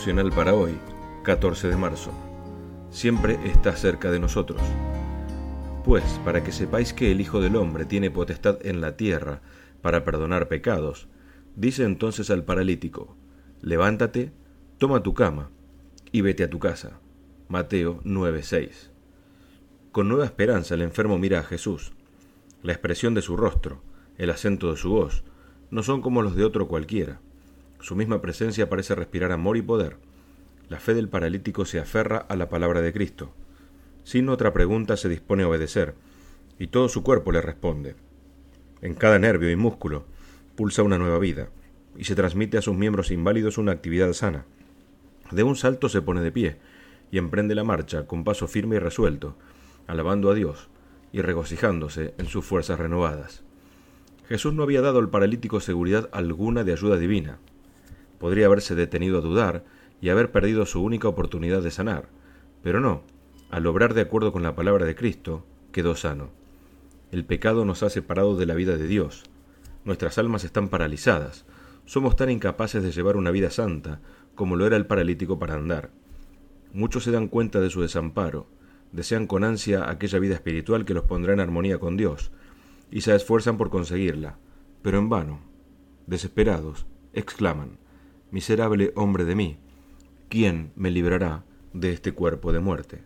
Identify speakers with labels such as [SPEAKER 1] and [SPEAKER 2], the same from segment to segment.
[SPEAKER 1] devocional para hoy, 14 de marzo. Siempre está cerca de nosotros. Pues, para que sepáis que el Hijo del Hombre tiene potestad en la tierra para perdonar pecados, dice entonces al paralítico: levántate, toma tu cama y vete a tu casa. Mateo 9:6. Con nueva esperanza el enfermo mira a Jesús. La expresión de su rostro, el acento de su voz, no son como los de otro cualquiera. Su misma presencia parece respirar amor y poder. La fe del paralítico se aferra a la palabra de Cristo. Sin otra pregunta se dispone a obedecer, y todo su cuerpo le responde. En cada nervio y músculo pulsa una nueva vida, y se transmite a sus miembros inválidos una actividad sana. De un salto se pone de pie, y emprende la marcha con paso firme y resuelto, alabando a Dios y regocijándose en sus fuerzas renovadas. Jesús no había dado al paralítico seguridad alguna de ayuda divina. Podría haberse detenido a dudar y haber perdido su única oportunidad de sanar, pero no, al obrar de acuerdo con la palabra de Cristo, quedó sano. El pecado nos ha separado de la vida de Dios. Nuestras almas están paralizadas. Somos tan incapaces de llevar una vida santa como lo era el paralítico para andar. Muchos se dan cuenta de su desamparo, desean con ansia aquella vida espiritual que los pondrá en armonía con Dios, y se esfuerzan por conseguirla, pero en vano. Desesperados, exclaman: miserable hombre de mí, ¿quién me librará de este cuerpo de muerte?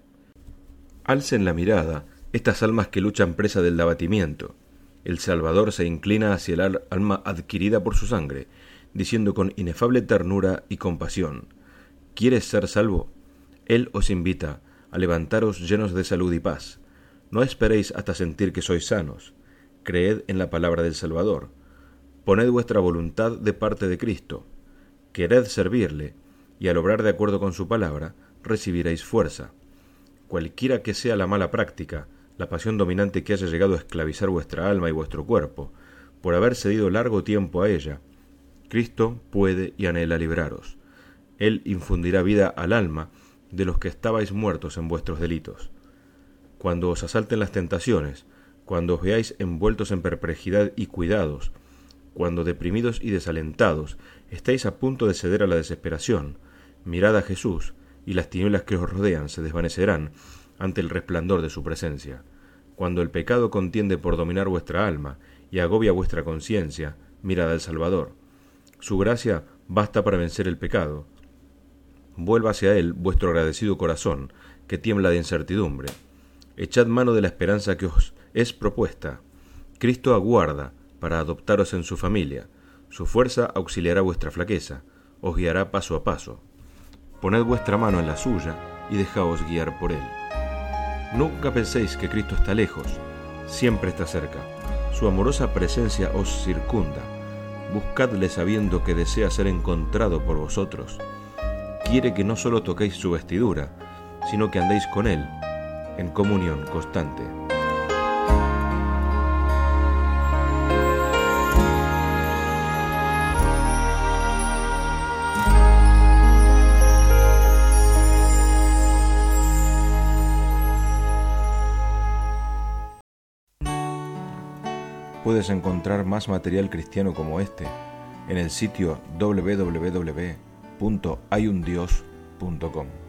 [SPEAKER 1] Alcen la mirada estas almas que luchan presa del abatimiento. El Salvador se inclina hacia el alma adquirida por su sangre, diciendo con inefable ternura y compasión: ¿quieres ser salvo? Él os invita a levantaros llenos de salud y paz. No esperéis hasta sentir que sois sanos. Creed en la palabra del Salvador. Poned vuestra voluntad de parte de Cristo. Quered servirle, y al obrar de acuerdo con su palabra, recibiréis fuerza. Cualquiera que sea la mala práctica, la pasión dominante que haya llegado a esclavizar vuestra alma y vuestro cuerpo, por haber cedido largo tiempo a ella, Cristo puede y anhela libraros. Él infundirá vida al alma de los que estabais muertos en vuestros delitos. Cuando os asalten las tentaciones, cuando os veáis envueltos en perplejidad y cuidados, cuando deprimidos y desalentados estáis a punto de ceder a la desesperación, mirad a Jesús, y las tinieblas que os rodean se desvanecerán ante el resplandor de su presencia. Cuando el pecado contiende por dominar vuestra alma y agobia vuestra conciencia, mirad al Salvador. Su gracia basta para vencer el pecado. Vuelva hacia él vuestro agradecido corazón, que tiembla de incertidumbre. Echad mano de la esperanza que os es propuesta. Cristo aguarda para adoptaros en su familia. Su fuerza auxiliará vuestra flaqueza, os guiará paso a paso. Poned vuestra mano en la suya y dejaos guiar por él. Nunca penséis que Cristo está lejos, siempre está cerca. Su amorosa presencia os circunda. Buscadle sabiendo que desea ser encontrado por vosotros. Quiere que no solo toquéis su vestidura, sino que andéis con él, en comunión constante. Puedes encontrar más material cristiano como este en el sitio www.hayundios.com.